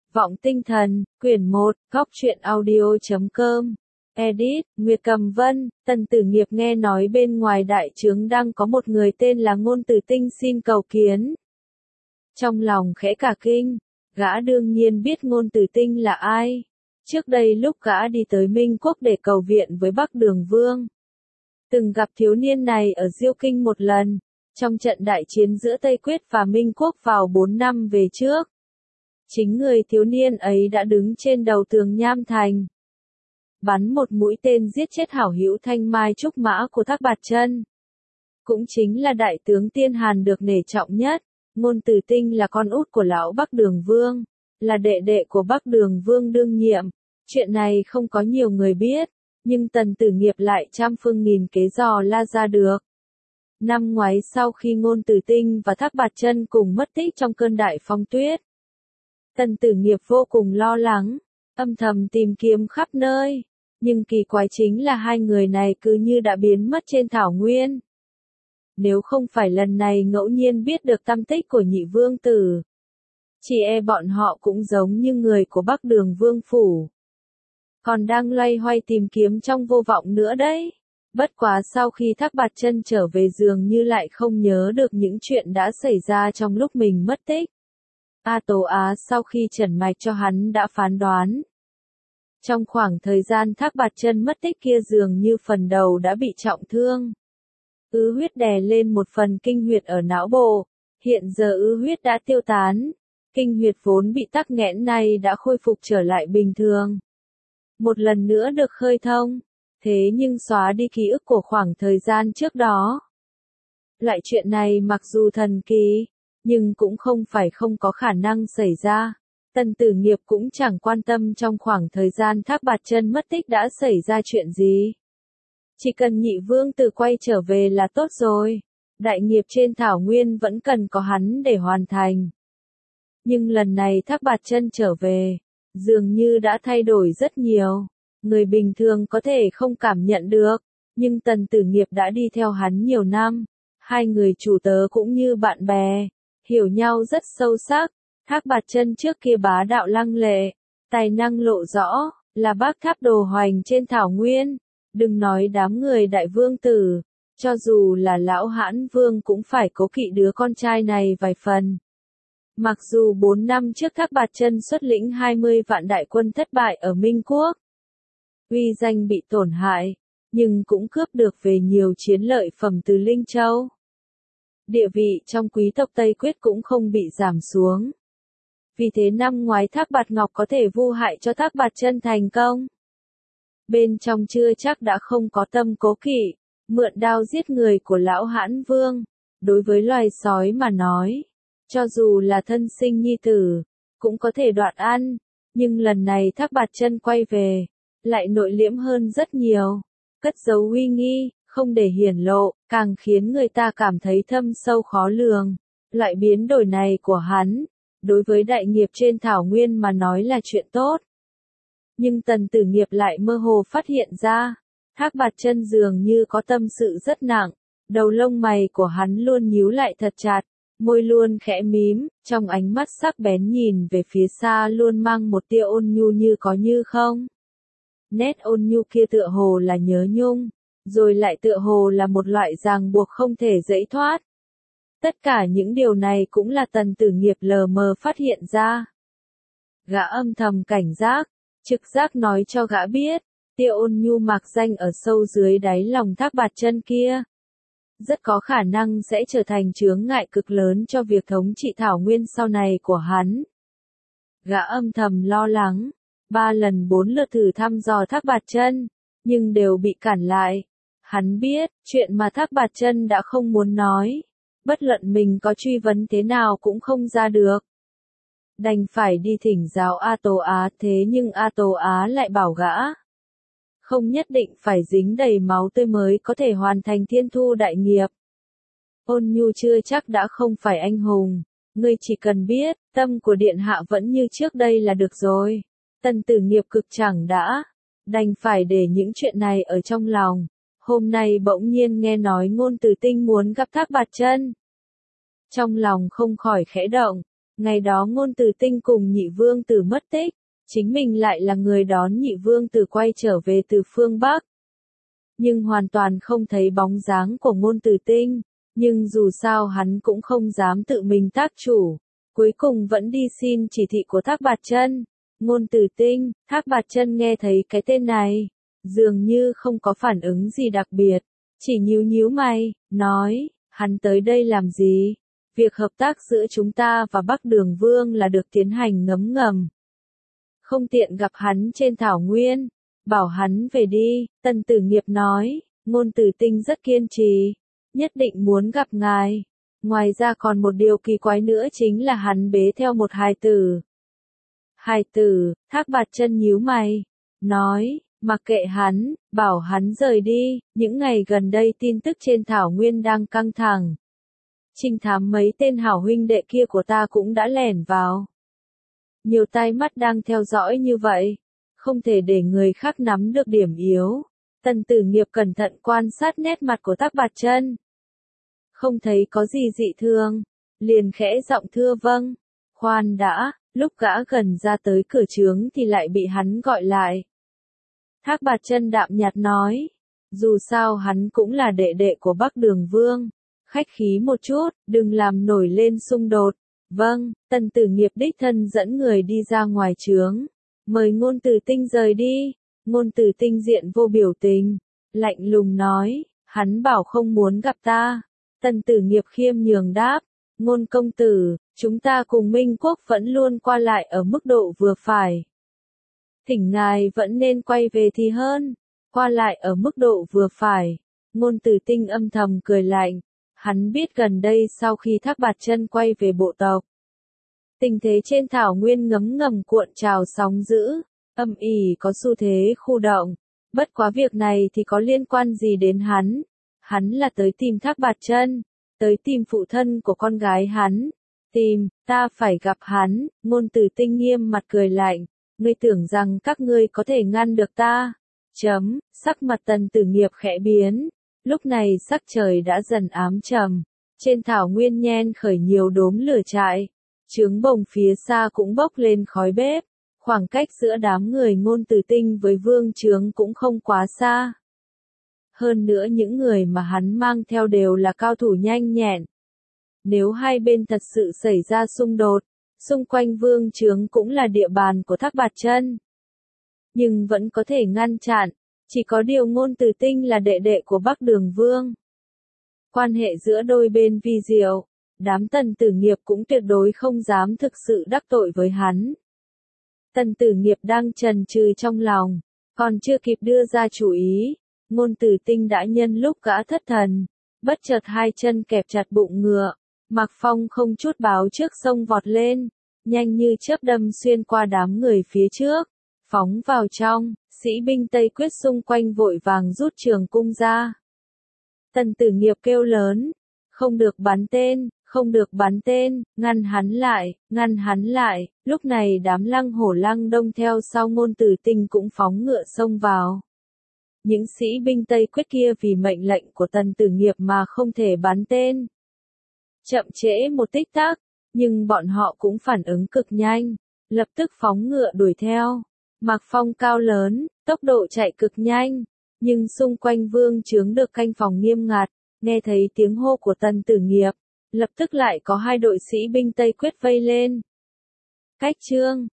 Vọng Tinh Thần, quyển 1, góc truyện audio.com. Edit, Nguyệt Cầm Vân. Tần Tử Nghiệp nghe nói bên ngoài đại trướng đang có một người tên là Ngôn Tử Tinh xin cầu kiến. Trong lòng khẽ cả kinh, gã đương nhiên biết Ngôn Tử Tinh là ai. Trước đây lúc gã đi tới Minh Quốc để cầu viện với Bắc Đường Vương, từng gặp thiếu niên này ở Diêu Kinh một lần, trong trận đại chiến giữa Tây Quyết và Minh Quốc vào 4 năm về trước. Chính người thiếu niên ấy đã đứng trên đầu tường Nham Thành, bắn một mũi tên giết chết hảo hữu Thanh Mai Trúc Mã của Thác Bạt Chân. Cũng chính là đại tướng Tiên Hàn được nể trọng nhất. Ngôn Tử Tinh là con út của lão Bắc Đường Vương, là đệ đệ của Bắc Đường Vương đương nhiệm. Chuyện này không có nhiều người biết, nhưng Tần Tử Nghiệp lại trăm phương nghìn kế dò la ra được. Năm ngoái sau khi Ngôn Tử Tinh và Thác Bạt Chân cùng mất tích trong cơn đại phong tuyết, Tần Tử Nghiệp vô cùng lo lắng, âm thầm tìm kiếm khắp nơi, nhưng kỳ quái chính là hai người này cứ như đã biến mất trên thảo nguyên. Nếu không phải lần này ngẫu nhiên biết được tăm tích của nhị vương tử, chỉ e bọn họ cũng giống như người của Bắc Đường Vương phủ, còn đang loay hoay tìm kiếm trong vô vọng nữa đấy. Bất quá sau khi Thác Bạt Chân trở về dường như lại không nhớ được những chuyện đã xảy ra trong lúc mình mất tích. A Tố Á sau khi trần mạch cho hắn đã phán đoán. Trong khoảng thời gian Thác Bạt Chân mất tích kia dường như phần đầu đã bị trọng thương. Ứ huyết đè lên một phần kinh huyệt ở não bộ, hiện giờ ứ huyết đã tiêu tán. Kinh huyệt vốn bị tắc nghẽn này đã khôi phục trở lại bình thường. Một lần nữa được khơi thông, thế nhưng xóa đi ký ức của khoảng thời gian trước đó. Loại chuyện này mặc dù thần kỳ, nhưng cũng không phải không có khả năng xảy ra. Tần Tử Nghiệp cũng chẳng quan tâm trong khoảng thời gian Thác Bạt Chân mất tích đã xảy ra chuyện gì. Chỉ cần nhị vương tử quay trở về là tốt rồi. Đại nghiệp trên thảo nguyên vẫn cần có hắn để hoàn thành. Nhưng lần này Thác Bạt Chân trở về, dường như đã thay đổi rất nhiều. Người bình thường có thể không cảm nhận được, nhưng Tần Tử Nghiệp đã đi theo hắn nhiều năm. Hai người chủ tớ cũng như bạn bè, hiểu nhau rất sâu sắc. Thác Bạt Chân trước kia bá đạo lăng lệ, tài năng lộ rõ, là bác tháp đồ hoành trên thảo nguyên. Đừng nói đám người đại vương tử, cho dù là lão hãn vương cũng phải cố kỵ đứa con trai này vài phần. Mặc dù 4 năm trước Thác Bạt Chân xuất lĩnh 20 vạn đại quân thất bại ở Minh Quốc, uy danh bị tổn hại, nhưng cũng cướp được về nhiều chiến lợi phẩm từ Linh Châu. Địa vị trong quý tộc Tây Quyết cũng không bị giảm xuống. Vì thế năm ngoái Thác Bạt Ngọc có thể vu hại cho Thác Bạt Chân thành công. Bên trong chưa chắc đã không có tâm cố kỵ, mượn đao giết người của lão hãn vương. Đối với loài sói mà nói, cho dù là thân sinh nhi tử, cũng có thể đoạt ăn. Nhưng lần này Thác Bạt Chân quay về, lại nội liễm hơn rất nhiều. Cất giấu uy nghi, không để hiển lộ, càng khiến người ta cảm thấy thâm sâu khó lường. Loại biến đổi này của hắn, đối với đại nghiệp trên thảo nguyên mà nói là chuyện tốt. Nhưng Tần Tử Nghiệp lại mơ hồ phát hiện ra, Thác Bạt Chân dường như có tâm sự rất nặng, đầu lông mày của hắn luôn nhíu lại thật chặt, môi luôn khẽ mím, trong ánh mắt sắc bén nhìn về phía xa luôn mang một tia ôn nhu như có như không. Nét ôn nhu kia tựa hồ là nhớ nhung, rồi lại tựa hồ là một loại ràng buộc không thể giãy thoát. Tất cả những điều này cũng là Tần Tử Nghiệp lờ mờ phát hiện ra. Gã âm thầm cảnh giác, trực giác nói cho gã biết, tia ôn nhu mạc danh ở sâu dưới đáy lòng Thác Bạt Chân kia, rất có khả năng sẽ trở thành chướng ngại cực lớn cho việc thống trị thảo nguyên sau này của hắn. Gã âm thầm lo lắng, 3 lần 4 lượt thử thăm dò Thác Bạt Chân, nhưng đều bị cản lại. Hắn biết, chuyện mà Thác Bạt Chân đã không muốn nói, bất luận mình có truy vấn thế nào cũng không ra được. Đành phải đi thỉnh giáo A Tố Á, thế nhưng A Tố Á lại bảo gã, không nhất định phải dính đầy máu tươi mới có thể hoàn thành thiên thu đại nghiệp. Ôn nhu chưa chắc đã không phải anh hùng, ngươi chỉ cần biết, tâm của điện hạ vẫn như trước đây là được rồi. Tần Tử Nghiệp cực chẳng đã, đành phải để những chuyện này ở trong lòng. Hôm nay bỗng nhiên nghe nói Ngôn Tử Tinh muốn gặp Thác Bạt Chân, trong lòng không khỏi khẽ động. Ngày đó Ngôn Từ Tinh cùng Nhị Vương Tử mất tích, chính mình lại là người đón Nhị Vương Tử quay trở về từ phương Bắc. Nhưng hoàn toàn không thấy bóng dáng của Ngôn Từ Tinh, nhưng dù sao hắn cũng không dám tự mình tác chủ, cuối cùng vẫn đi xin chỉ thị của Thác Bạt Chân. Ngôn Từ Tinh, Thác Bạt Chân nghe thấy cái tên này, dường như không có phản ứng gì đặc biệt, chỉ nhíu nhíu mày, nói, hắn tới đây làm gì? Việc hợp tác giữa chúng ta và Bắc Đường Vương là được tiến hành ngấm ngầm. Không tiện gặp hắn trên thảo nguyên, bảo hắn về đi. Tần Tử Nghiệp nói, Ngôn Từ Tinh rất kiên trì, nhất định muốn gặp ngài. Ngoài ra còn một điều kỳ quái nữa chính là hắn bế theo một hài tử. Hài tử, Thác Bạt Chân nhíu mày, nói, mặc kệ hắn, bảo hắn rời đi, những ngày gần đây tin tức trên thảo nguyên đang căng thẳng. Trinh thám mấy tên hảo huynh đệ kia của ta cũng đã lẻn vào. Nhiều tai mắt đang theo dõi như vậy, không thể để người khác nắm được điểm yếu. Tần Tử Nghiệp cẩn thận quan sát nét mặt của Thác Bạt Chân. Không thấy có gì dị thường, liền khẽ giọng thưa vâng. Khoan đã, lúc gã gần ra tới cửa trướng thì lại bị hắn gọi lại. Thác Bạt Chân đạm nhạt nói, dù sao hắn cũng là đệ đệ của Bắc Đường Vương, khách khí một chút, đừng làm nổi lên xung đột. Vâng, Tần Tử Nghiệp đích thân dẫn người đi ra ngoài trướng, mời Ngôn Từ Tinh rời đi. Ngôn Từ Tinh diện vô biểu tình, lạnh lùng nói, hắn bảo không muốn gặp ta. Tần Tử Nghiệp khiêm nhường đáp, Ngôn công tử, chúng ta cùng Minh Quốc vẫn luôn qua lại ở mức độ vừa phải. Thỉnh ngài vẫn nên quay về thì hơn, qua lại ở mức độ vừa phải. Ngôn Từ Tinh âm thầm cười lạnh, hắn biết gần đây sau khi Thác Bạt Chân quay về bộ tộc, tình thế trên thảo nguyên ngấm ngầm cuộn trào sóng dữ, âm ỉ có xu thế khu động. Bất quá việc này thì có liên quan gì đến hắn? Hắn là tới tìm Thác Bạt Chân, tới tìm phụ thân của con gái hắn. Tìm, ta phải gặp hắn. Ngôn Từ Tinh nghiêm mặt cười lạnh, ngươi tưởng rằng các ngươi có thể ngăn được ta? Sắc mặt Tần Tử Nghiệp khẽ biến. Lúc này sắc trời đã dần ám trầm, trên thảo nguyên nhen khởi nhiều đốm lửa trại, trướng bồng phía xa cũng bốc lên khói bếp, khoảng cách giữa đám người Ngôn Từ Tinh với vương trướng cũng không quá xa. Hơn nữa những người mà hắn mang theo đều là cao thủ nhanh nhẹn. Nếu hai bên thật sự xảy ra xung đột, xung quanh vương trướng cũng là địa bàn của Thác Bạt Chân, nhưng vẫn có thể ngăn chặn. Chỉ có điều Ngôn Từ Tinh là đệ đệ của Bắc Đường Vương. Quan hệ giữa đôi bên vi diệu, đám Tần Tử Nghiệp cũng tuyệt đối không dám thực sự đắc tội với hắn. Tần Tử Nghiệp đang chần chừ trong lòng, còn chưa kịp đưa ra chủ ý, Ngôn Từ Tinh đã nhân lúc gã thất thần, bất chợt hai chân kẹp chặt bụng ngựa, Mạc Phong không chút báo trước xông vọt lên, nhanh như chớp đâm xuyên qua đám người phía trước, phóng vào trong. Sĩ binh Tây Quyết xung quanh vội vàng rút trường cung ra. Tần Tử Nghiệp kêu lớn, không được bắn tên, không được bắn tên, ngăn hắn lại, ngăn hắn lại. Lúc này đám Lăng Hổ Lăng Đông theo sau Ngôn Từ Tinh cũng phóng ngựa xông vào. Những sĩ binh Tây Quyết kia vì mệnh lệnh của Tần Tử Nghiệp mà không thể bắn tên. Chậm trễ một tích tắc, nhưng bọn họ cũng phản ứng cực nhanh, lập tức phóng ngựa đuổi theo. Mạc Phong cao lớn, tốc độ chạy cực nhanh, nhưng xung quanh vương trướng được canh phòng nghiêm ngặt, nghe thấy tiếng hô của Tần Tử Nghiệp, lập tức lại có hai đội sĩ binh Tây Quyết vây lên. Cách chương